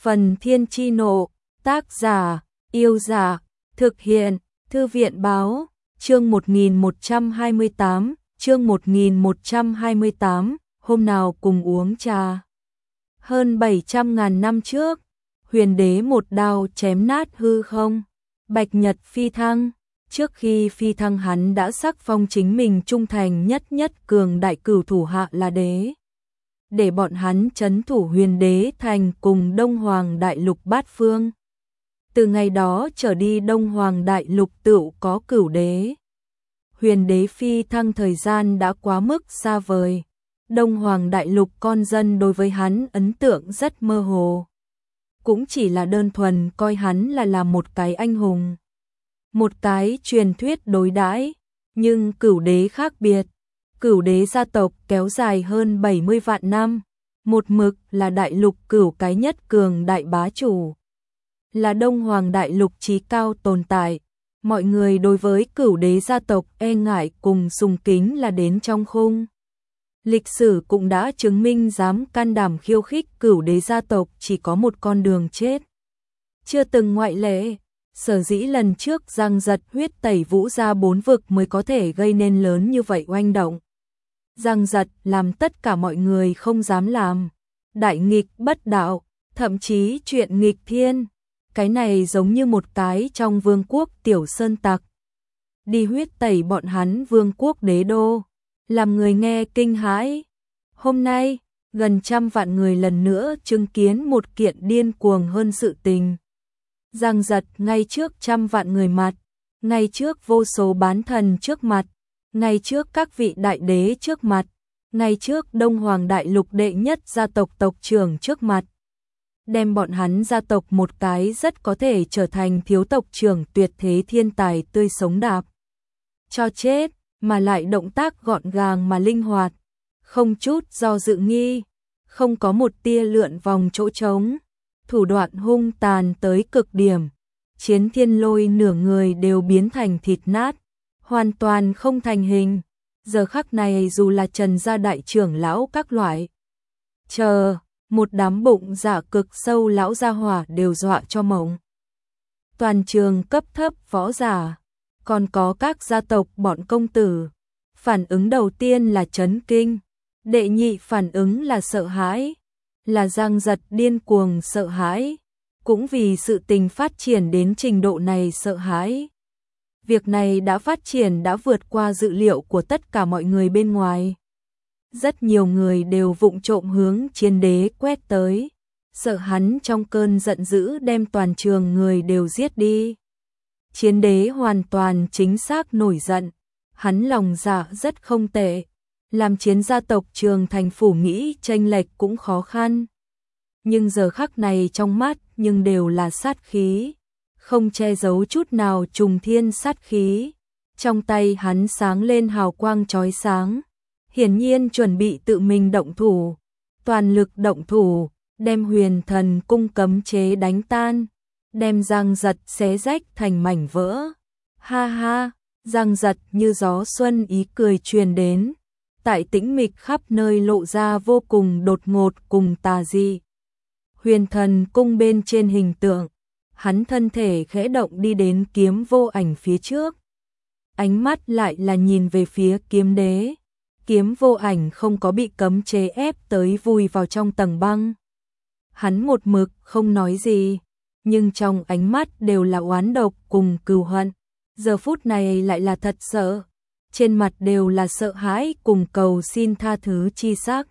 Phần Thiên Chi Nộ, tác giả, Yêu Dạ, thực hiện, Thư viện Báo, chương 1128, chương 1128, hôm nào cùng uống trà. Hơn 700.000 năm trước, huyền đế một đao chém nát hư không, bạch nhật phi thăng. Trước khi phi thăng hắn đã sắc phong chính mình trung thành nhất cường đại cửu thủ hạ là đế. Để bọn hắn trấn thủ huyền đế thành cùng Đông Hoàng Đại Lục bát phương. Từ ngày đó trở đi Đông Hoàng Đại Lục tựu có cửu đế. Huyền đế phi thăng thời gian đã quá mức xa vời. Đông Hoàng Đại Lục con dân đối với hắn ấn tượng rất mơ hồ. Cũng chỉ là đơn thuần coi hắn là một cái anh hùng. Một cái truyền thuyết đối đãi, nhưng cửu đế khác biệt. Cửu đế gia tộc kéo dài hơn 70 vạn năm, một mực là đại lục cửu cái nhất cường đại bá chủ. Là Đông Hoàng Đại Lục chí cao tồn tại, mọi người đối với cửu đế gia tộc e ngại cùng sùng kính là đến trong khung. Lịch sử cũng đã chứng minh dám can đảm khiêu khích cửu đế gia tộc chỉ có một con đường chết. Chưa từng ngoại lệ. Sở dĩ lần trước Giang Giật huyết tẩy Vũ Gia 4 vực mới có thể gây nên lớn như vậy oanh động. Giang Giật làm tất cả mọi người không dám làm. Đại nghịch bất đạo, thậm chí chuyện nghịch thiên. Cái này giống như một cái trong vương quốc tiểu sơn tặc. Đi huyết tẩy bọn hắn vương quốc đế đô. Làm người nghe kinh hãi. Hôm nay, gần 100 vạn người lần nữa chứng kiến một kiện điên cuồng hơn sự tình. Giang Giật ngay trước 100 vạn người mặt, ngay trước vô số bán thần trước mặt, ngay trước các vị đại đế trước mặt, ngay trước Đông Hoàng Đại Lục đệ nhất gia tộc tộc trưởng trước mặt. Đem bọn hắn gia tộc một cái rất có thể trở thành thiếu tộc trưởng tuyệt thế thiên tài tươi sống đạp. Cho chết, mà lại động tác gọn gàng mà linh hoạt, không chút do dự nghi, không có một tia lượn vòng chỗ trống. Thủ đoạn hung tàn tới cực điểm, Chiến Thiên Lôi nửa người đều biến thành thịt nát, hoàn toàn không thành hình. Giờ khắc này dù là Trần gia đại trưởng lão các loại, một đám bụng dạ cực sâu lão gia hỏa đều dọa cho mộng. Toàn trường cấp thấp võ giả, còn có các gia tộc bọn công tử, phản ứng đầu tiên là chấn kinh, đệ nhị phản ứng là sợ hãi. Là Giang Giật điên cuồng sợ hãi, cũng vì sự tình phát triển đến trình độ này sợ hãi. Việc này đã phát triển đã vượt qua dự liệu của tất cả mọi người bên ngoài. Rất nhiều người đều vụng trộm hướng Chiến đế quét tới, sợ hắn trong cơn giận dữ đem toàn trường người đều giết đi. Chiến đế hoàn toàn chính xác nổi giận, hắn lòng dạ rất không tệ. Làm Chiến gia tộc Trường Thành phủ nghĩ chênh lệch cũng khó khăn. Nhưng giờ khắc này trong mắt nhưng đều là sát khí, không che giấu chút nào trùng thiên sát khí. Trong tay hắn sáng lên hào quang chói sáng, hiển nhiên chuẩn bị tự mình động thủ, toàn lực động thủ, đem Huyền Thần cung cấm chế đánh tan, đem Giang Giật xé rách thành mảnh vỡ. Ha ha, Giang Giật như gió xuân ý cười truyền đến. Tại tĩnh mịch khắp nơi lộ ra vô cùng đột ngột cùng tà dị. Huyền Thần cung bên trên hình tượng, hắn thân thể khẽ động đi đến Kiếm Vô Ảnh phía trước. Ánh mắt lại là nhìn về phía Kiếm đế. Kiếm Vô Ảnh không có bị cấm chế ép tới vùi vào trong tầng băng. Hắn một mực không nói gì, nhưng trong ánh mắt đều là oán độc cùng cừu hận. Giờ phút này lại là thật sợ. Trên mặt đều là sợ hãi cùng cầu xin tha thứ chi sắc.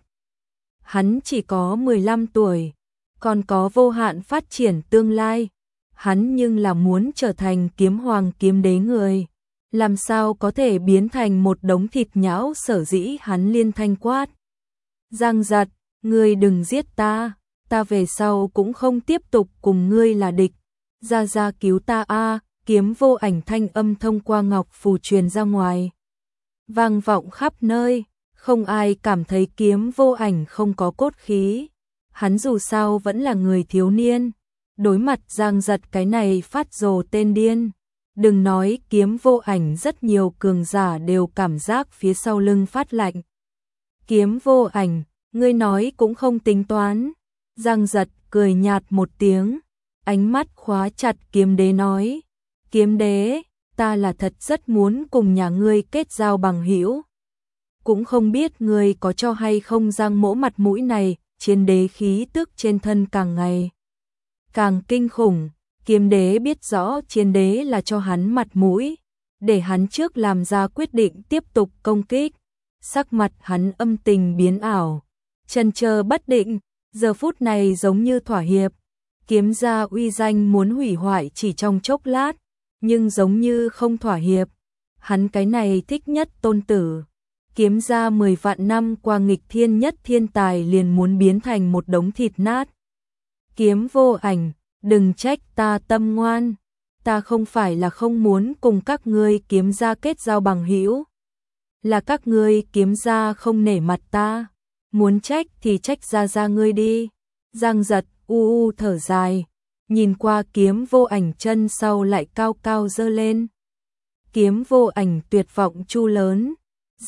Hắn chỉ có 15 tuổi, còn có vô hạn phát triển tương lai. Hắn nhưng là muốn trở thành kiếm hoàng kiếm đế người. Làm sao có thể biến thành một đống thịt nhão, sở dĩ hắn liên thanh quát. Giang Giật, ngươi đừng giết ta, ta về sau cũng không tiếp tục cùng ngươi là địch. Ra cứu ta a. Kiếm Vô Ảnh thanh âm thông qua ngọc phù truyền ra ngoài, vang vọng khắp nơi, không ai cảm thấy Kiếm Vô Ảnh không có cốt khí. Hắn dù sao vẫn là người thiếu niên, đối mặt Giang Giật cái này phát rồ tên điên. Đừng nói Kiếm Vô Ảnh, rất nhiều cường giả đều cảm giác phía sau lưng phát lạnh. Kiếm Vô Ảnh, ngươi nói cũng không tính toán. Giang Giật cười nhạt một tiếng, ánh mắt khóa chặt Kiếm Đế nói, Kiếm Đế, ta là thật rất muốn cùng nhà ngươi kết giao bằng hữu. Cũng không biết ngươi có cho hay không Giang Mỗ mặt mũi này. Chiến Đế khí tức trên thân càng ngày càng kinh khủng. Kiếm Đế biết rõ Chiến Đế là cho hắn mặt mũi, để hắn trước làm ra quyết định tiếp tục công kích. Sắc mặt hắn âm tình biến ảo, chần chờ bất định, giờ phút này giống như thỏa hiệp. Kiếm gia uy danh muốn hủy hoại chỉ trong chốc lát, nhưng giống như không thỏa hiệp. Hắn cái này thích nhất tôn tử. Kiếm gia 10 vạn năm qua nghịch thiên nhất thiên tài liền muốn biến thành một đống thịt nát. Kiếm Vô Ảnh, đừng trách ta tâm ngoan, ta không phải là không muốn cùng các ngươi Kiếm gia kết giao bằng hữu, là các ngươi Kiếm gia không nể mặt ta, muốn trách thì trách ra ngươi đi. Giang Giật u thở dài, nhìn qua Kiếm Vô Ảnh chân sau lại cao cao giơ lên. Kiếm Vô Ảnh tuyệt vọng chu lớn,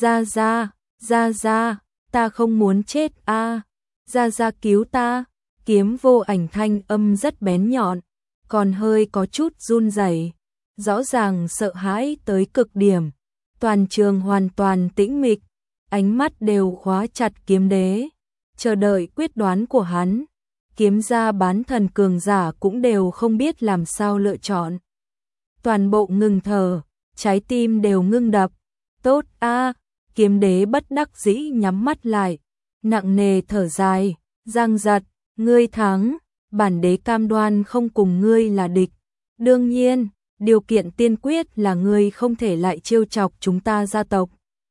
ra, ta không muốn chết a, ra cứu ta. Kiếm Vô Ảnh thanh âm rất bén nhọn, còn hơi có chút run rẩy, rõ ràng sợ hãi tới cực điểm. Toàn trường hoàn toàn tĩnh mịch, ánh mắt đều khóa chặt Kiếm Đế, chờ đợi quyết đoán của hắn. Kiếm gia bán thần cường giả cũng đều không biết làm sao lựa chọn. Toàn bộ ngừng thở, trái tim đều ngưng đập. Tốt a, Kiếm Đế bất đắc dĩ nhắm mắt lại, nặng nề thở dài, Giang Giật, ngươi thắng, bản đế cam đoan không cùng ngươi là địch. Đương nhiên, điều kiện tiên quyết là ngươi không thể lại trêu chọc chúng ta gia tộc.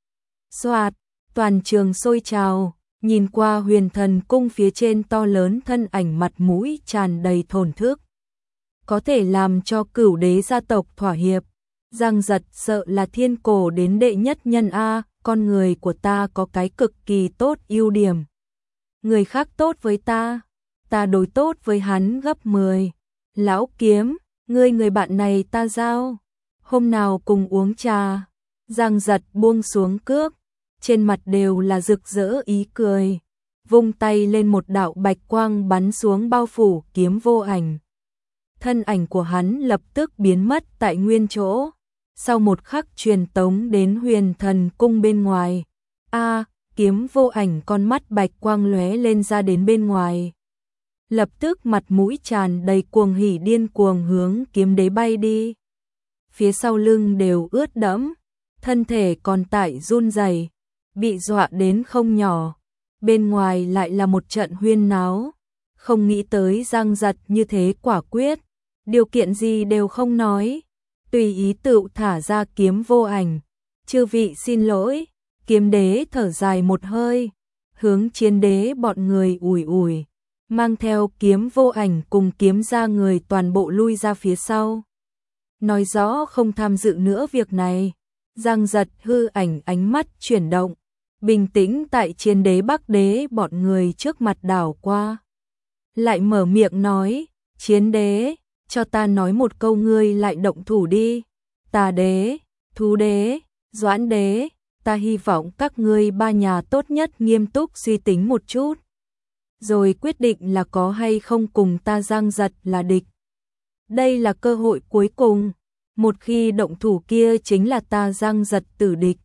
Soạt, toàn trường sôi trào, nhìn qua Huyền Thần Cung phía trên to lớn thân ảnh mặt mũi tràn đầy thổn thức. Có thể làm cho Cửu Đế gia tộc thỏa hiệp. Giang Giật sợ là thiên cổ đến đệ nhất nhân a, con người của ta có cái cực kỳ tốt ưu điểm. Người khác tốt với ta đối tốt với hắn gấp 10. Lão Kiếm, người bạn này ta giao, hôm nào cùng uống trà. Giang Giật buông xuống cước, trên mặt đều là rực rỡ ý cười, vung tay lên một đạo bạch quang bắn xuống bao phủ Kiếm Vô Ảnh. Thân ảnh của hắn lập tức biến mất tại nguyên chỗ, sau một khắc truyền tống đến Huyền Thần Cung bên ngoài. A, Kiếm Vô Ảnh con mắt bạch quang lóe lên ra đến bên ngoài. Lập tức mặt mũi tràn đầy cuồng hỉ điên cuồng hướng Kiếm Đế bay đi. Phía sau lưng đều ướt đẫm, thân thể còn tại run rẩy, bị dọa đến không nhỏ. Bên ngoài lại là một trận huyên náo, không nghĩ tới Giang Giật như thế quả quyết, điều kiện gì đều không nói, tùy ý tự thả ra Kiếm Vô Ảnh. Chư vị xin lỗi. Kiếm Đế thở dài một hơi, hướng Chiến Đế bọn người ủi, mang theo Kiếm Vô Ảnh cùng kiếm gia người toàn bộ lui ra phía sau. Nói rõ không tham dự nữa việc này. Giang Giật hư ảnh ánh mắt chuyển động, bình tĩnh tại Chiến Đế Bắc Đế bọn người trước mặt đảo qua. Lại mở miệng nói, Chiến Đế, cho ta nói một câu ngươi lại động thủ đi. Tà Đế, Thú Đế, Doãn Đế, ta hy vọng các ngươi ba nhà tốt nhất nghiêm túc suy tính một chút, rồi quyết định là có hay không cùng ta Giang Giật là địch. Đây là cơ hội cuối cùng, một khi động thủ kia chính là ta Giang Giật tử địch,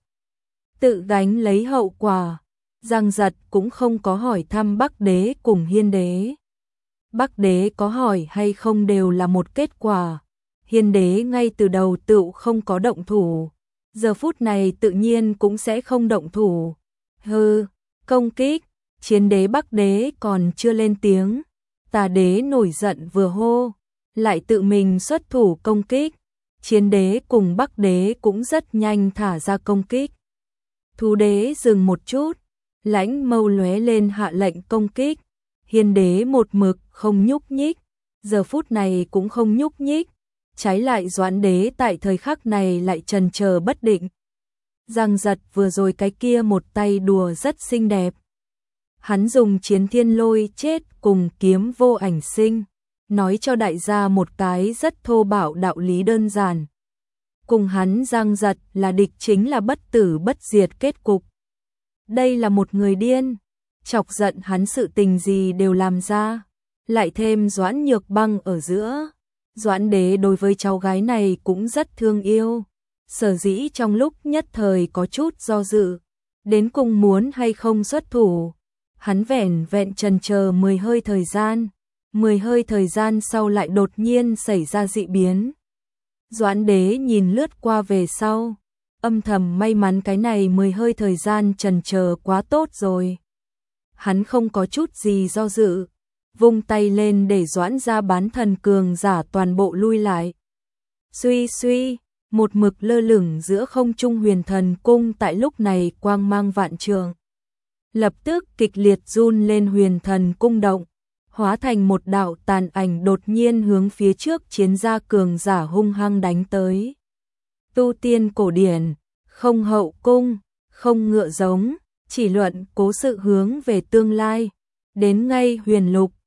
tự gánh lấy hậu quả. Giang Giật cũng không có hỏi thăm Bắc Đế cùng Hiên Đế. Bắc Đế có hỏi hay không đều là một kết quả. Hiên Đế ngay từ đầu tự không có động thủ, giờ phút này tự nhiên cũng sẽ không động thủ. Hừ, công kích. Chiến Đế Bắc Đế còn chưa lên tiếng, Tà Đế nổi giận vừa hô, lại tự mình xuất thủ công kích. Chiến Đế cùng Bắc Đế cũng rất nhanh thả ra công kích. Thú Đế dừng một chút, lãnh mâu lóe lên hạ lệnh công kích. Hiên Đế một mực không nhúc nhích, giờ phút này cũng không nhúc nhích. Trái lại Doãn Đế tại thời khắc này lại chần chờ bất định. Giang Giật vừa rồi cái kia một tay đùa rất xinh đẹp. Hắn dùng Chiến Thiên Lôi chết cùng Kiếm Vô Ảnh sinh, nói cho đại gia một cái rất thô bạo đạo lý đơn giản. Cùng hắn Giang Giật là địch chính là bất tử bất diệt kết cục. Đây là một người điên, chọc giận hắn sự tình gì đều làm ra. lại thêm Doãn Nhược Băng ở giữa. Doãn Đế đối với cháu gái này cũng rất thương yêu, sở dĩ trong lúc nhất thời có chút do dự, đến cùng muốn hay không xuất thủ. Hắn vẻn vẹn chần chờ 10 hơi thời gian, 10 hơi thời gian sau lại đột nhiên xảy ra dị biến. Doãn Đế nhìn lướt qua về sau, âm thầm may mắn cái này 10 hơi thời gian chần chờ quá tốt rồi. Hắn không có chút gì do dự, vung tay lên để Doãn gia bán thần cường giả toàn bộ lui lại. Suy suy, một mực lơ lửng giữa không trung Huyền Thần Cung tại lúc này quang mang vạn trượng. Lập tức kịch liệt run lên, Huyền Thần Cung động, hóa thành một đạo tàn ảnh đột nhiên hướng phía trước chiến gia cường giả hung hăng đánh tới. Tu tiên cổ điển, không hậu cung, không ngựa giống, chỉ luận cố sự hướng về tương lai. Đến ngay Huyền Lục,